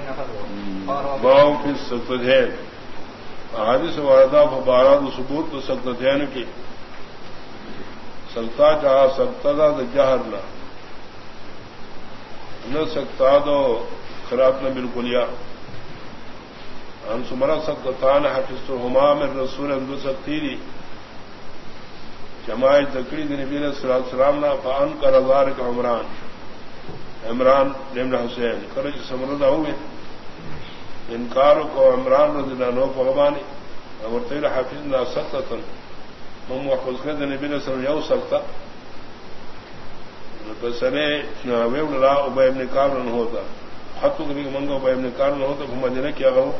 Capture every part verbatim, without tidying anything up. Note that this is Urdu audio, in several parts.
باؤ کی سکتین حادث واردہ بارہ ثبوت تو سکتین کی سکتا چاہ سکتا دا جہر نہ نہ سکتا دو خراب نہ بالکل یا ہم سمرا سکتان حفظ ہما میں رسول اندو سکتی دی جماعت تکری دی نبی صلی اللہ علیہ وسلم نا فان کا رضار کا عمران عمران ابن حسین کرج سمردہ ہوئے انکار کو عمران رضی اللہ عنہ کو غبانی اور تیرا حافظ نہ سکتا تن مم محفوظ کر دی نبی صلی اللہ علیہ وسلم یو سکتا سنے ویب لا ابی ابن کعب نہ ہوتا حتو کبھی منگا ابی ابن کعب نہ ہوتا گھما دینا کیا گو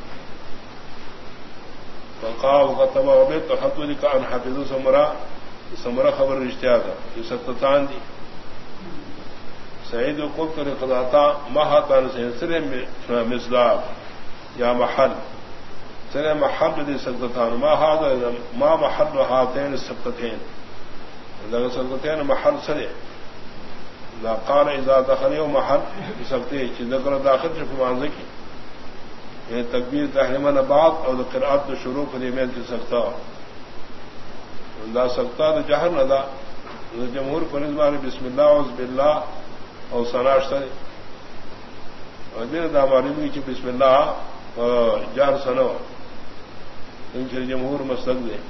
فقا وقتب ابی تو حتو لکا ان حافظ سمرا سمرا خبر رشتہ تھا یہ ستتان دی سعید و قلت لقضاتا محتان سے سرے مصداق یا محل سرے محل دی ستتان ما هذا ما محل هاتين السبتتين اذا سبتتين محل سرے لا قال اذا دخل يوم محل سبتے چ ذکر داخل چ فرمان کی یہ تکبیر تحریمہ بعد اور قرات شروع کے میں کی سکتا لا سکتا تو جہر نہ دا جمہور پر نسبت بسم اللہ اعوذ باللہ اور سناش سے اور دین دا معلوم کی بسم اللہ جہر سنو ان کے جمہور مسلک دے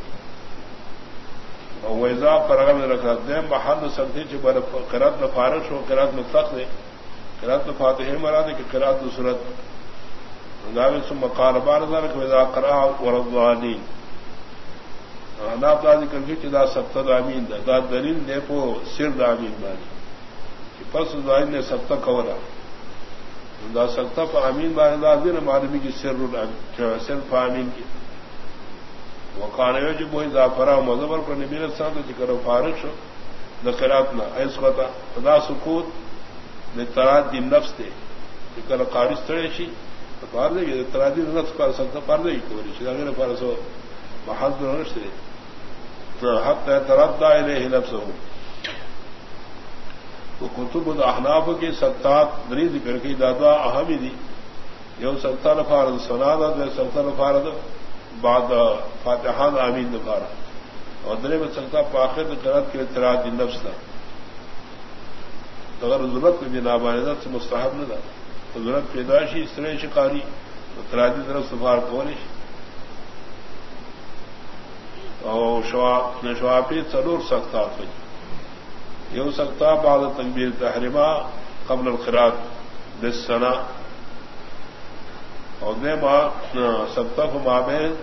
اور ویزا پرغم میں رکھا دے محل سکتی چ بر قرات میں فارغ ہو قرات میں تخت دے قرات میں فاتحہ مراد کہ قرات سورت داوی ثم قال بعد ذلك اذا قرأ ورضوانين انا دادی کبھی چدا سبت امین دا, دا دلیل دے پو سر دا امین بانی کہ پس ظاہر نے سبت کولا دا سبت پا امین بانی دا دین معلومی کی سر سر پا امین کی وقانوی جو بوئی دا فرا مذبر پر نبی علیہ السلام دا چکر فارغ شو دا قراتنا ایس خطا دا سکوت دا تراد دی نفس دے چکر قارس تڑے شی پار دے گی ترادی نفس پار سکتا پار دے گی کوری شی دا پار سو محل در نشتے حتی تردہ الیہ نفسہ وہ کتب احناف کی سکتات دری ذکر کی دادا اہمی دی یو سکتا لفارد سنادا دے سکتا لفارد بعد فاتحان آمین دفارد اور درے میں سکتا پاخر قرات کے اعتراض دی نفس دا اگر ضرورت میں ناباندت سے مستحب نہ دا ضرورت پیداشی اس طرح شکاری اعتراضی طرف سفار کونش اور شوافی ضرور سکتا تھی یہ سکتا بعد تکبیر تحریمہ قبل القرات بالسنا اور دے ماں سکتا کو مابین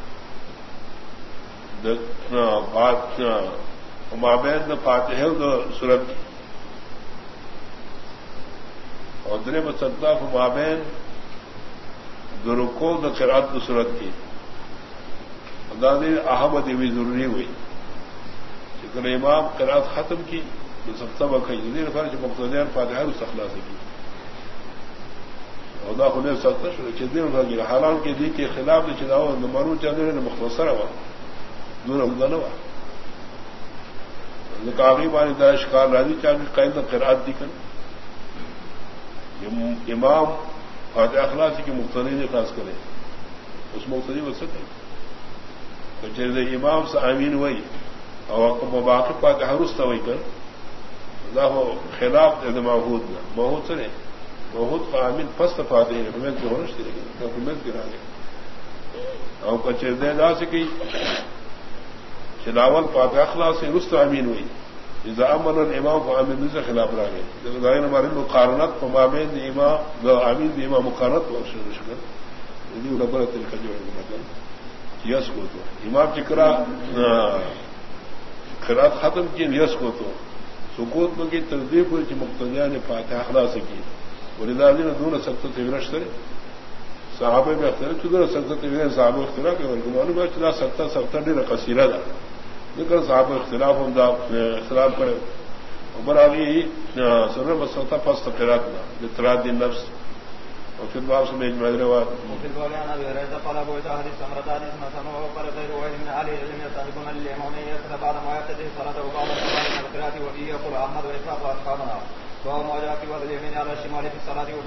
مابین فاتحہ سورت اور دے میں سکتا کو مابین درکو د قرات سورت کی دادی احمد بھی ضروری ہوئی چکن امام قرات ختم کی تو سب سب اکئی فرض مقتدیان فاتحہ استخلا سے کی خدا خود سخت چدین حالان کے دی کے خلاف چداؤ مرو چندر نے مختصر ہوا دور ہوا نہ کاغی بانی دا شکار راضی چاہیے قائد قرات دی کر امام فاتحہ اخلاص کی مقتدی خاص کرے اس مقتدی وہ سکے چیز امام سے امین ہوئی اور باقی پاک ہرست ہوئی کر خلاف محود نہ محود سے نہیں محود کا امین پست پاتے ہیں حکومت کی ہونش دے گی حکومت گرا گے اور کچھ دے جا سکی چلاول پاک اخلاق سے رست امین ہوئی جزا امن الامام کو امین سے خلاف رہ گئے ظاہر ہمارے مقارنت مابین امام امین امام مقارنت بخش کر ربر تل کا جو ہے یس کو تو امام چکرا خرات ختم کی یس کو تو سکوت میں کی تصدیق ہوئی کہ مقتدیہ نے فاتحہ اخلاص سے کی ولیدازی نے دونوں سخت تورش کرے صحابہ میں اختر چدر سخت صحابہ اختراع کے معلوم ہے چلا سخت سخت ڈیر قصیرہ دا لیکن صحابہ اختلاف ہم دا اختلاف کرے عمر علی سر مسلطہ فسط قرات نہ اطراء دین نفس وفي الباب سميج مدروات وفي الباب عن ابي هريره قال ابو جهل سمرتان اسم سمعه وقال غير واحد من اهل العلم يصاحبون الامام يسال بعد ما يبتدئ صلاته وبعد القراءه والقراءه وفيه يقول احمد واسحاق واصحابنا وهو ما جاء في وضع اليمين على الشمال في الصلاه